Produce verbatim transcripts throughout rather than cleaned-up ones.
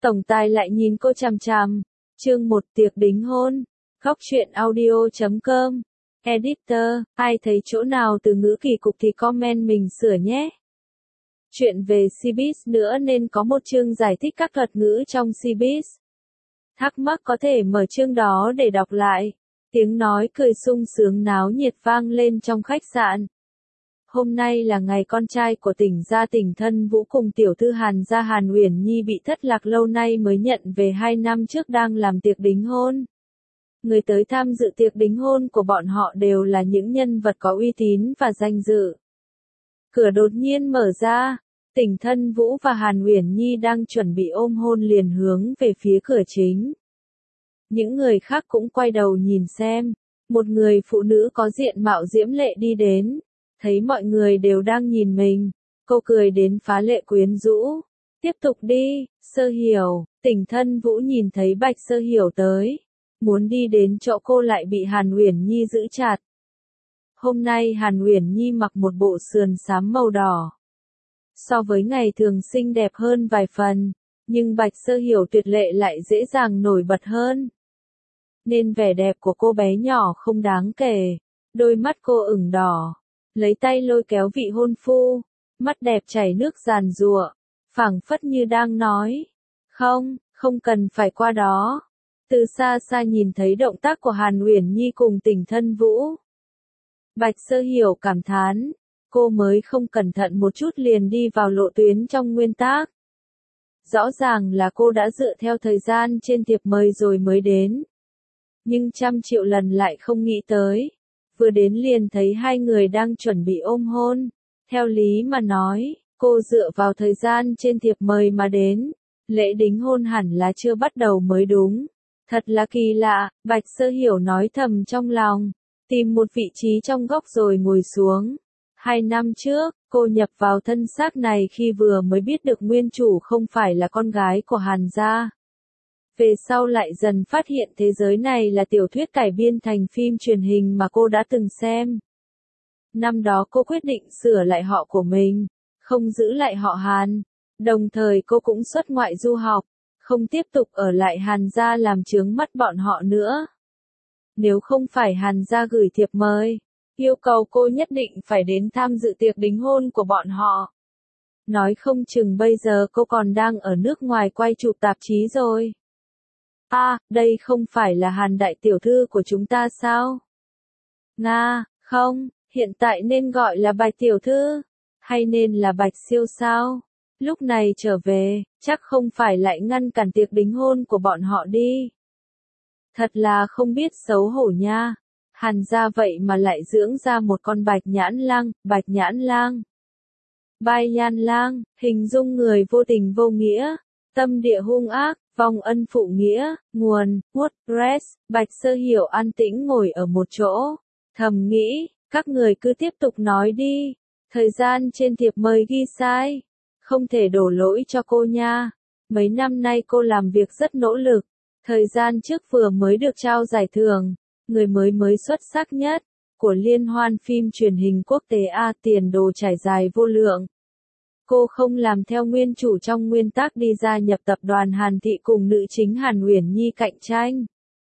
Tổng tài lại nhìn cô chằm chằm. Chương một tiệc đính hôn. Góc truyện audio chấm com. Editor, ai thấy chỗ nào từ ngữ kỳ cục thì comment mình sửa nhé. Chuyện về Cbiz nữa nên có một chương giải thích các thuật ngữ trong Cbiz. Thắc mắc có thể mở chương đó để đọc lại. Tiếng nói cười sung sướng náo nhiệt vang lên trong khách sạn. Hôm nay là ngày con trai của tỉnh gia Tỉnh Thân Vũ cùng tiểu thư Hàn gia Hàn Uyển Nhi bị thất lạc lâu nay mới nhận về hai năm trước đang làm tiệc đính hôn. Người tới tham dự tiệc đính hôn của bọn họ đều là những nhân vật có uy tín và danh dự. Cửa đột nhiên mở ra, Tỉnh Thân Vũ và Hàn Uyển Nhi đang chuẩn bị ôm hôn liền hướng về phía cửa chính. Những người khác cũng quay đầu nhìn xem, một người phụ nữ có diện mạo diễm lệ đi đến. Thấy mọi người đều đang nhìn mình, cô cười đến phá lệ quyến rũ. Tiếp tục đi, Sơ Hiểu. Tỉnh Thân Vũ nhìn thấy Bạch Sơ Hiểu tới, muốn đi đến chỗ cô lại bị Hàn Uyển Nhi giữ chặt. Hôm nay Hàn Uyển Nhi mặc một bộ sườn xám màu đỏ. So với ngày thường xinh đẹp hơn vài phần, nhưng Bạch Sơ Hiểu tuyệt lệ lại dễ dàng nổi bật hơn. Nên vẻ đẹp của cô bé nhỏ không đáng kể, đôi mắt cô ửng đỏ. Lấy tay lôi kéo vị hôn phu, mắt đẹp chảy nước giàn giụa, phảng phất như đang nói, không, không cần phải qua đó. Từ xa xa nhìn thấy động tác của Hàn Uyển Nhi cùng Tỉnh Thân Vũ. Bạch Sơ Hiểu cảm thán, cô mới không cẩn thận một chút liền đi vào lộ tuyến trong nguyên tắc. Rõ ràng là cô đã dựa theo thời gian trên thiệp mời rồi mới đến. Nhưng trăm triệu lần lại không nghĩ tới. Vừa đến liền thấy hai người đang chuẩn bị ôm hôn. Theo lý mà nói, cô dựa vào thời gian trên thiệp mời mà đến. Lễ đính hôn hẳn là chưa bắt đầu mới đúng. Thật là kỳ lạ, Bạch Sơ Hiểu nói thầm trong lòng. Tìm một vị trí trong góc rồi ngồi xuống. Hai năm trước, cô nhập vào thân xác này khi vừa mới biết được nguyên chủ không phải là con gái của Hàn gia. Về sau lại dần phát hiện thế giới này là tiểu thuyết cải biên thành phim truyền hình mà cô đã từng xem. Năm đó cô quyết định sửa lại họ của mình, không giữ lại họ Hàn. Đồng thời cô cũng xuất ngoại du học, không tiếp tục ở lại Hàn gia làm chướng mắt bọn họ nữa. Nếu không phải Hàn gia gửi thiệp mời, yêu cầu cô nhất định phải đến tham dự tiệc đính hôn của bọn họ. Nói không chừng bây giờ cô còn đang ở nước ngoài quay chụp tạp chí rồi. À, đây không phải là Hàn đại tiểu thư của chúng ta sao? Nga, không, hiện tại nên gọi là Bạch tiểu thư, hay nên là Bạch siêu sao? Lúc này trở về, chắc không phải lại ngăn cản tiệc đính hôn của bọn họ đi. Thật là không biết xấu hổ nha. Hàn gia vậy mà lại dưỡng ra một con Bạch Nhãn Lang, Bạch Nhãn Lang. Bai Nhan Lang, hình dung người vô tình vô nghĩa, tâm địa hung ác. Vong ân phụ nghĩa, nguồn, WordPress. Bạch Sơ Hiểu an tĩnh ngồi ở một chỗ, thầm nghĩ, các người cứ tiếp tục nói đi, thời gian trên thiệp mời ghi sai, không thể đổ lỗi cho cô nha, mấy năm nay cô làm việc rất nỗ lực, thời gian trước vừa mới được trao giải thưởng, người mới mới xuất sắc nhất, của liên hoan phim truyền hình quốc tế A tiền đồ trải dài vô lượng. Cô không làm theo nguyên chủ trong nguyên tắc đi gia nhập tập đoàn Hàn Thị cùng nữ chính Hàn Uyển Nhi cạnh tranh.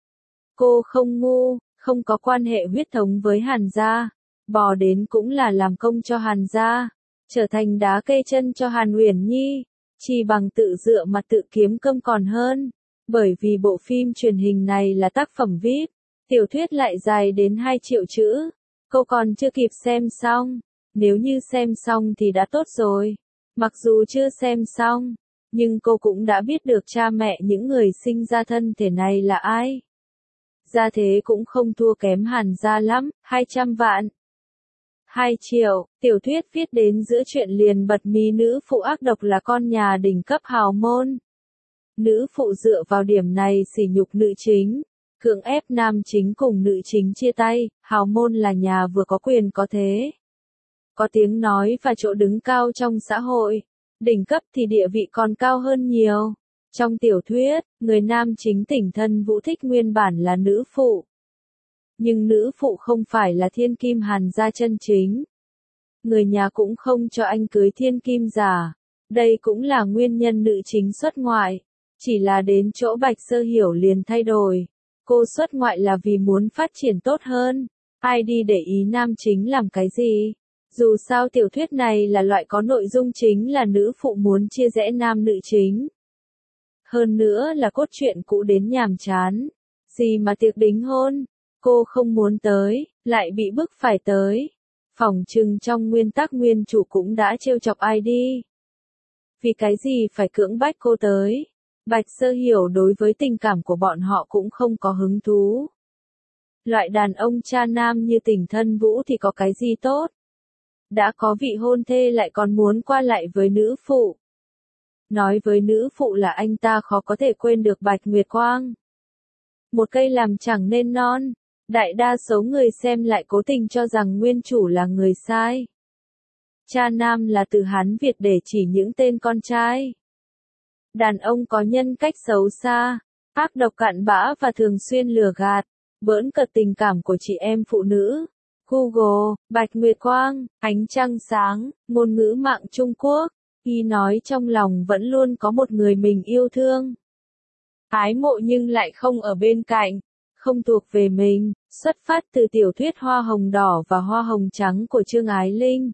Cô không ngu, không có quan hệ huyết thống với Hàn gia, bò đến cũng là làm công cho Hàn gia, trở thành đá cây chân cho Hàn Uyển Nhi, chỉ bằng tự dựa mà tự kiếm cơm còn hơn. Bởi vì bộ phim truyền hình này là tác phẩm vi ai pi, tiểu thuyết lại dài đến hai triệu chữ, cô còn chưa kịp xem xong, nếu như xem xong thì đã tốt rồi. Mặc dù chưa xem xong, nhưng cô cũng đã biết được cha mẹ những người sinh ra thân thể này là ai. Gia thế cũng không thua kém Hàn gia lắm, hai trăm vạn. hai triệu, tiểu thuyết viết đến giữa chuyện liền bật mí nữ phụ ác độc là con nhà đỉnh cấp hào môn. Nữ phụ dựa vào điểm này sỉ nhục nữ chính, cưỡng ép nam chính cùng nữ chính chia tay, hào môn là nhà vừa có quyền có thế. Có tiếng nói và chỗ đứng cao trong xã hội, đỉnh cấp thì địa vị còn cao hơn nhiều. Trong tiểu thuyết, người nam chính Tỉnh Thân Vũ thích nguyên bản là nữ phụ. Nhưng nữ phụ không phải là thiên kim Hàn gia chân chính. Người nhà cũng không cho anh cưới thiên kim giả. Đây cũng là nguyên nhân nữ chính xuất ngoại. Chỉ là đến chỗ Bạch Sơ Hiểu liền thay đổi. Cô xuất ngoại là vì muốn phát triển tốt hơn. Ai đi để ý nam chính làm cái gì? Dù sao tiểu thuyết này là loại có nội dung chính là nữ phụ muốn chia rẽ nam nữ chính. Hơn nữa là cốt truyện cũ đến nhàm chán. Gì mà tiệc đính hôn? Cô không muốn tới, lại bị bức phải tới. Phỏng chừng trong nguyên tắc nguyên chủ cũng đã trêu chọc ai đi. Vì cái gì phải cưỡng bách cô tới? Bạch Sơ Hiểu đối với tình cảm của bọn họ cũng không có hứng thú. Loại đàn ông cha nam như Tỉnh Thân Vũ thì có cái gì tốt? Đã có vị hôn thê lại còn muốn qua lại với nữ phụ. Nói với nữ phụ là anh ta khó có thể quên được Bạch Nguyệt Quang. Một cây làm chẳng nên non. Đại đa số người xem lại cố tình cho rằng nguyên chủ là người sai. Cha nam là từ Hán Việt để chỉ những tên con trai. Đàn ông có nhân cách xấu xa, ác độc cặn bã và thường xuyên lừa gạt, bỡn cợt tình cảm của chị em phụ nữ. Google, Bạch Nguyệt Quang, ánh trăng sáng, ngôn ngữ mạng Trung Quốc, y nói trong lòng vẫn luôn có một người mình yêu thương. Ái mộ nhưng lại không ở bên cạnh, không thuộc về mình, xuất phát từ tiểu thuyết Hoa Hồng Đỏ và Hoa Hồng Trắng của Trương Ái Linh.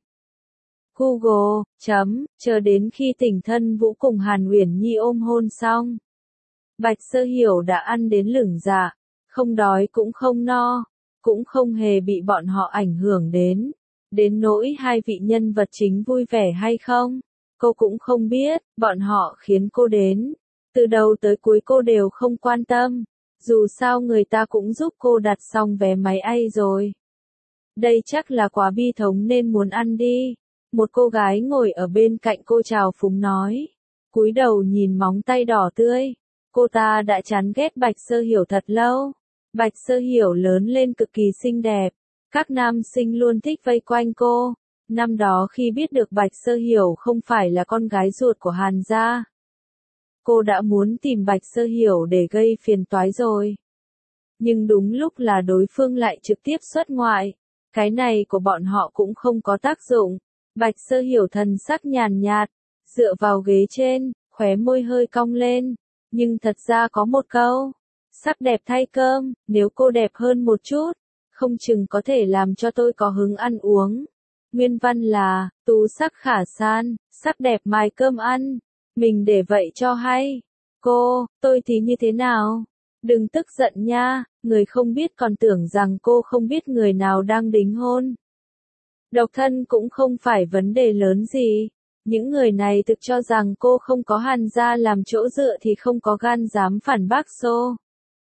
Google, chấm, chờ đến khi Tỉnh Thân Vũ cùng Hàn Uyển Nhi ôm hôn xong. Bạch Sơ Hiểu đã ăn đến lửng dạ, không đói cũng không no, cũng không hề bị bọn họ ảnh hưởng đến. Đến nỗi hai vị nhân vật chính vui vẻ hay không, cô cũng không biết, bọn họ khiến cô đến. Từ đầu tới cuối cô đều không quan tâm, dù sao người ta cũng giúp cô đặt xong vé máy bay rồi. Đây chắc là quá bi thống nên muốn ăn đi. Một cô gái ngồi ở bên cạnh cô trào phúng nói. Cúi đầu nhìn móng tay đỏ tươi. Cô ta đã chán ghét Bạch Sơ Hiểu thật lâu. Bạch Sơ Hiểu lớn lên cực kỳ xinh đẹp. Các nam sinh luôn thích vây quanh cô. Năm đó khi biết được Bạch Sơ Hiểu không phải là con gái ruột của Hàn gia, cô đã muốn tìm Bạch Sơ Hiểu để gây phiền toái rồi. Nhưng đúng lúc là đối phương lại trực tiếp xuất ngoại. Cái này của bọn họ cũng không có tác dụng. Bạch Sơ Hiểu thần sắc nhàn nhạt, dựa vào ghế trên, khóe môi hơi cong lên. Nhưng thật ra có một câu. Sắc đẹp thay cơm, nếu cô đẹp hơn một chút, không chừng có thể làm cho tôi có hứng ăn uống. Nguyên văn là, tú sắc khả san, sắc đẹp mài cơm ăn. Mình để vậy cho hay. Cô, tôi thì như thế nào? Đừng tức giận nha, người không biết còn tưởng rằng cô không biết người nào đang đính hôn. Độc thân cũng không phải vấn đề lớn gì. Những người này thực cho rằng cô không có Hàn gia làm chỗ dựa thì không có gan dám phản bác xô.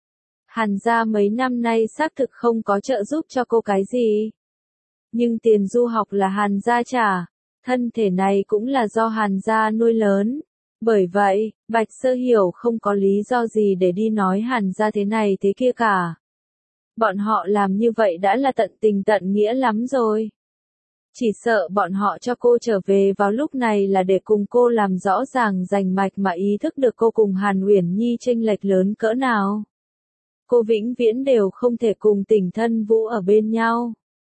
Hàn gia mấy năm nay xác thực không có trợ giúp cho cô cái gì. Nhưng tiền du học là Hàn gia trả. Thân thể này cũng là do Hàn gia nuôi lớn. Bởi vậy, Bạch Sơ Hiểu không có lý do gì để đi nói Hàn gia thế này thế kia cả. Bọn họ làm như vậy đã là tận tình tận nghĩa lắm rồi. Chỉ sợ bọn họ cho cô trở về vào lúc này là để cùng cô làm rõ ràng rành mạch mà ý thức được cô cùng Hàn Uyển Nhi chênh lệch lớn cỡ nào. Cô vĩnh viễn đều không thể cùng Tỉnh Thân Vũ ở bên nhau.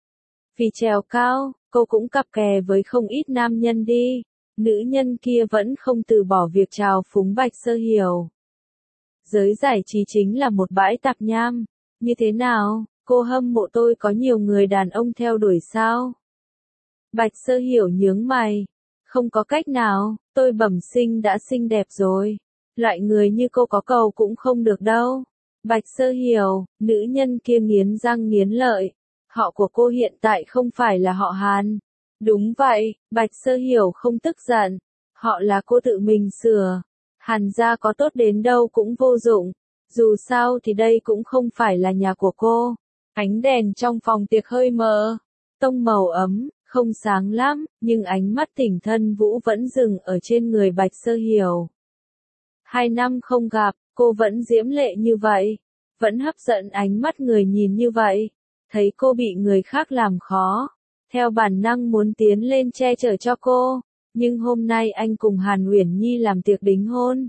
Vì trèo cao, cô cũng cặp kè với không ít nam nhân đi. Nữ nhân kia vẫn không từ bỏ việc trào phúng Bạch Sơ Hiểu. Giới giải trí chính là một bãi tạp nham. Như thế nào, cô hâm mộ tôi có nhiều người đàn ông theo đuổi sao? Bạch Sơ Hiểu nhướng mày. Không có cách nào, tôi bẩm sinh đã xinh đẹp rồi. Loại người như cô có cầu cũng không được đâu. Bạch Sơ Hiểu, nữ nhân kia nghiến răng nghiến lợi. Họ của cô hiện tại không phải là họ Hàn. Đúng vậy, Bạch Sơ Hiểu không tức giận. Họ là cô tự mình sửa. Hàn gia có tốt đến đâu cũng vô dụng. Dù sao thì đây cũng không phải là nhà của cô. Ánh đèn trong phòng tiệc hơi mờ. Tông màu ấm, không sáng lắm, nhưng ánh mắt Tỉnh Thân Vũ vẫn dừng ở trên người Bạch Sơ Hiểu. Hai năm không gặp, cô vẫn diễm lệ như vậy. Vẫn hấp dẫn ánh mắt người nhìn như vậy. Thấy cô bị người khác làm khó. Theo bản năng muốn tiến lên che chở cho cô. Nhưng hôm nay anh cùng Hàn Uyển Nhi làm tiệc đính hôn.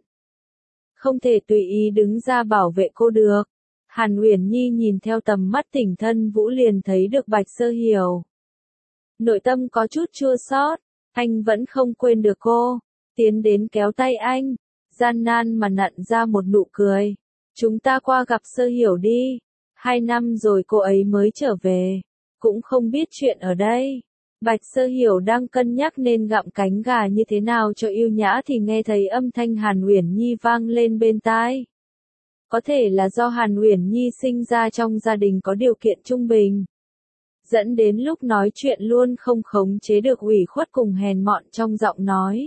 Không thể tùy ý đứng ra bảo vệ cô được. Hàn Uyển Nhi nhìn theo tầm mắt Tỉnh Thân Vũ liền thấy được Bạch Sơ Hiểu. Nội tâm có chút chua xót, anh vẫn không quên được cô. Tiến đến kéo tay anh. gian nan mà nặn ra một nụ cười. Chúng ta qua gặp Sơ Hiểu đi. Hai năm rồi cô ấy mới trở về. Cũng không biết chuyện ở đây. Bạch Sơ Hiểu đang cân nhắc nên gặm cánh gà như thế nào cho yêu nhã thì nghe thấy âm thanh Hàn Uyển Nhi vang lên bên tai. Có thể là do Hàn Uyển Nhi sinh ra trong gia đình có điều kiện trung bình, dẫn đến lúc nói chuyện luôn không khống chế được ủy khuất cùng hèn mọn trong giọng nói.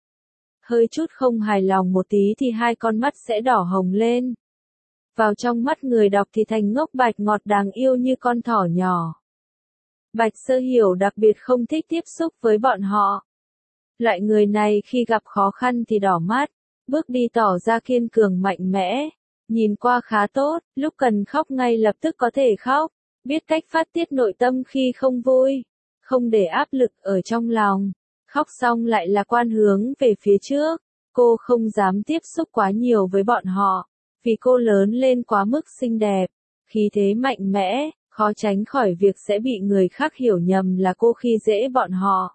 Hơi chút không hài lòng một tí thì hai con mắt sẽ đỏ hồng lên. Vào trong mắt người đọc thì thành ngốc bạch ngọt đáng yêu như con thỏ nhỏ. Bạch Sơ Hiểu đặc biệt không thích tiếp xúc với bọn họ. Loại người này khi gặp khó khăn thì đỏ mắt, bước đi tỏ ra kiên cường mạnh mẽ, nhìn qua khá tốt, lúc cần khóc ngay lập tức có thể khóc, biết cách phát tiết nội tâm khi không vui, không để áp lực ở trong lòng, khóc xong lại là quan hướng về phía trước. Cô không dám tiếp xúc quá nhiều với bọn họ, vì cô lớn lên quá mức xinh đẹp, khí thế mạnh mẽ, khó tránh khỏi việc sẽ bị người khác hiểu nhầm là cô khi dễ bọn họ.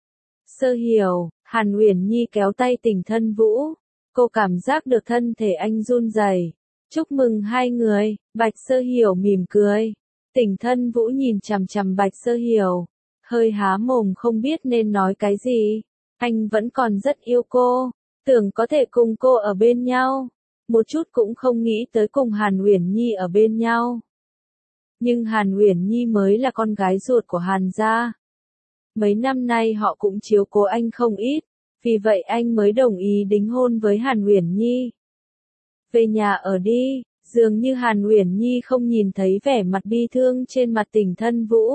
Sơ Hiểu, Hàn Uyển Nhi kéo tay Tình Thân Vũ, cô cảm giác được thân thể anh run rẩy. Chúc mừng hai người, Bạch Sơ Hiểu mỉm cười. Tình Thân Vũ nhìn chằm chằm Bạch Sơ Hiểu, hơi há mồm không biết nên nói cái gì. Anh vẫn còn rất yêu cô, tưởng có thể cùng cô ở bên nhau, một chút cũng không nghĩ tới cùng Hàn Uyển Nhi ở bên nhau. Nhưng Hàn Uyển Nhi mới là con gái ruột của Hàn gia. Mấy năm nay họ cũng chiếu cố anh không ít, vì vậy anh mới đồng ý đính hôn với Hàn Uyển Nhi. Về nhà ở đi, dường như Hàn Uyển Nhi không nhìn thấy vẻ mặt bi thương trên mặt Tình Thân Vũ.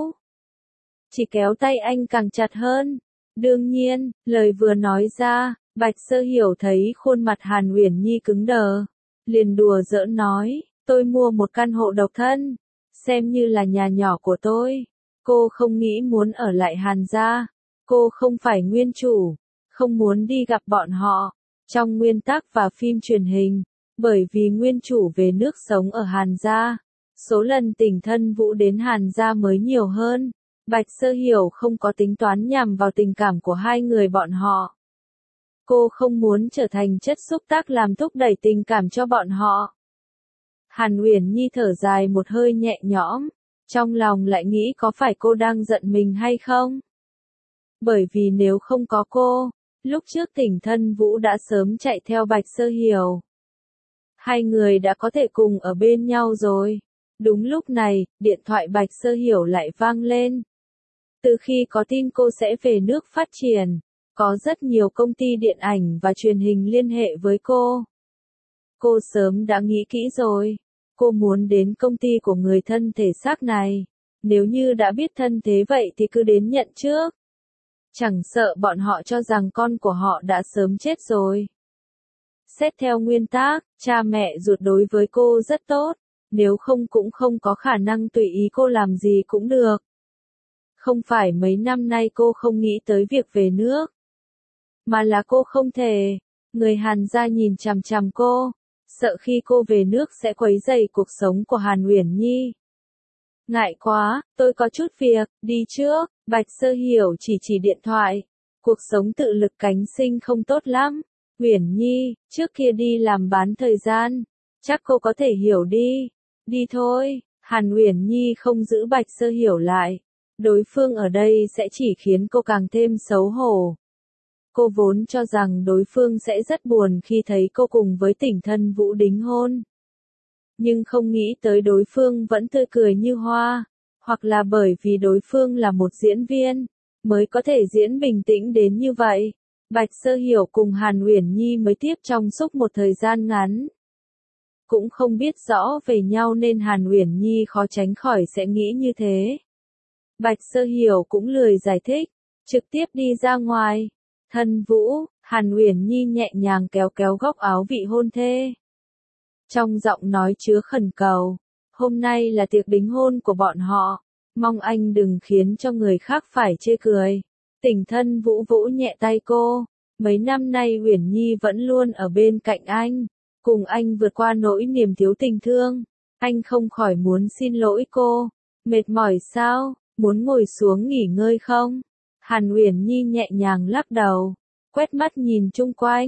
Chỉ kéo tay anh càng chặt hơn. Đương nhiên, lời vừa nói ra, Bạch Sơ Hiểu thấy khuôn mặt Hàn Uyển Nhi cứng đờ. Liền đùa giỡn nói, tôi mua một căn hộ độc thân, xem như là nhà nhỏ của tôi. Cô không nghĩ muốn ở lại Hàn gia, cô không phải nguyên chủ, không muốn đi gặp bọn họ. Trong nguyên tắc và phim truyền hình, bởi vì nguyên chủ về nước sống ở Hàn gia, số lần Tình Thân Vũ đến Hàn gia mới nhiều hơn. Bạch Sơ Hiểu không có tính toán nhằm vào tình cảm của hai người bọn họ. Cô không muốn trở thành chất xúc tác làm thúc đẩy tình cảm cho bọn họ. Hàn Uyển Nhi thở dài một hơi nhẹ nhõm, trong lòng lại nghĩ có phải cô đang giận mình hay không? Bởi vì nếu không có cô, lúc trước Tình Thân Vũ đã sớm chạy theo Bạch Sơ Hiểu. Hai người đã có thể cùng ở bên nhau rồi. Đúng lúc này, điện thoại Bạch Sơ Hiểu lại vang lên. Từ khi có tin cô sẽ về nước phát triển, có rất nhiều công ty điện ảnh và truyền hình liên hệ với cô. Cô sớm đã nghĩ kỹ rồi. Cô muốn đến công ty của người thân thể xác này. Nếu như đã biết thân thế vậy thì cứ đến nhận trước. Chẳng sợ bọn họ cho rằng con của họ đã sớm chết rồi. Xét theo nguyên tắc, cha mẹ ruột đối với cô rất tốt. Nếu không cũng không có khả năng tùy ý cô làm gì cũng được. Không phải mấy năm nay cô không nghĩ tới việc về nước, mà là cô không thể. Người Hàn gia nhìn chằm chằm cô, sợ khi cô về nước sẽ quấy rầy cuộc sống của Hàn Uyển Nhi. Ngại quá, tôi có chút việc, đi trước. Bạch Sơ Hiểu chỉ chỉ điện thoại. Cuộc sống tự lực cánh sinh không tốt lắm. Uyển Nhi, trước kia đi làm bán thời gian, chắc cô có thể hiểu đi. Đi thôi. Hàn Uyển Nhi không giữ Bạch Sơ Hiểu lại. Đối phương ở đây sẽ chỉ khiến cô càng thêm xấu hổ. Cô vốn cho rằng đối phương sẽ rất buồn khi thấy cô cùng với Tình Thân Vũ đính hôn. Nhưng không nghĩ tới đối phương vẫn tươi cười như hoa, hoặc là bởi vì đối phương là một diễn viên, mới có thể diễn bình tĩnh đến như vậy. Bạch Sơ Hiểu cùng Hàn Uyển Nhi mới tiếp trong suốt một thời gian ngắn. Cũng không biết rõ về nhau nên Hàn Uyển Nhi khó tránh khỏi sẽ nghĩ như thế. Bạch Sơ Hiểu cũng lười giải thích, trực tiếp đi ra ngoài. Thân Vũ, Hàn Uyển Nhi nhẹ nhàng kéo kéo góc áo vị hôn thê. Trong giọng nói chứa khẩn cầu, hôm nay là tiệc đính hôn của bọn họ, mong anh đừng khiến cho người khác phải chê cười. Tình Thân Vũ vỗ nhẹ tay cô, mấy năm nay Uyển Nhi vẫn luôn ở bên cạnh anh, cùng anh vượt qua nỗi niềm thiếu tình thương. Anh không khỏi muốn xin lỗi cô. Mệt mỏi sao, muốn ngồi xuống nghỉ ngơi không? Hàn Uyển Nhi nhẹ nhàng lắc đầu, quét mắt nhìn chung quanh,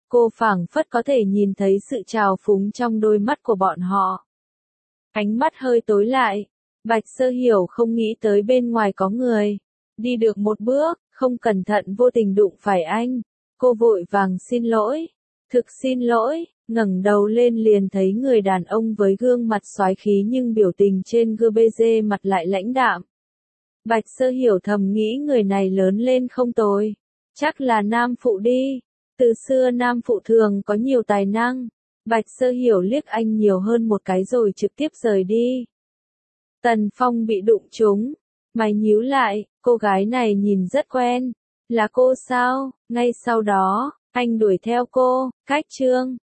Cô phảng phất có thể nhìn thấy sự trào phúng trong đôi mắt của bọn họ. Ánh mắt hơi tối lại. Bạch Sơ Hiểu không nghĩ tới bên ngoài có người. Đi được một bước, không cẩn thận vô tình đụng phải anh. Cô vội vàng xin lỗi. Thực xin lỗi, ngẩng đầu lên liền thấy người đàn ông với gương mặt soái khí nhưng biểu tình trên gương bê giê mặt lại lãnh đạm. Bạch Sơ Hiểu thầm nghĩ người này lớn lên không tồi. Chắc là nam phụ đi. Từ xưa nam phụ thường có nhiều tài năng. Bạch Sơ Hiểu liếc anh nhiều hơn một cái rồi trực tiếp rời đi. Tần Phong bị đụng trúng. Mày nhíu lại, cô gái này nhìn rất quen. Là cô sao? Ngay sau đó, anh đuổi theo cô, cách Trương.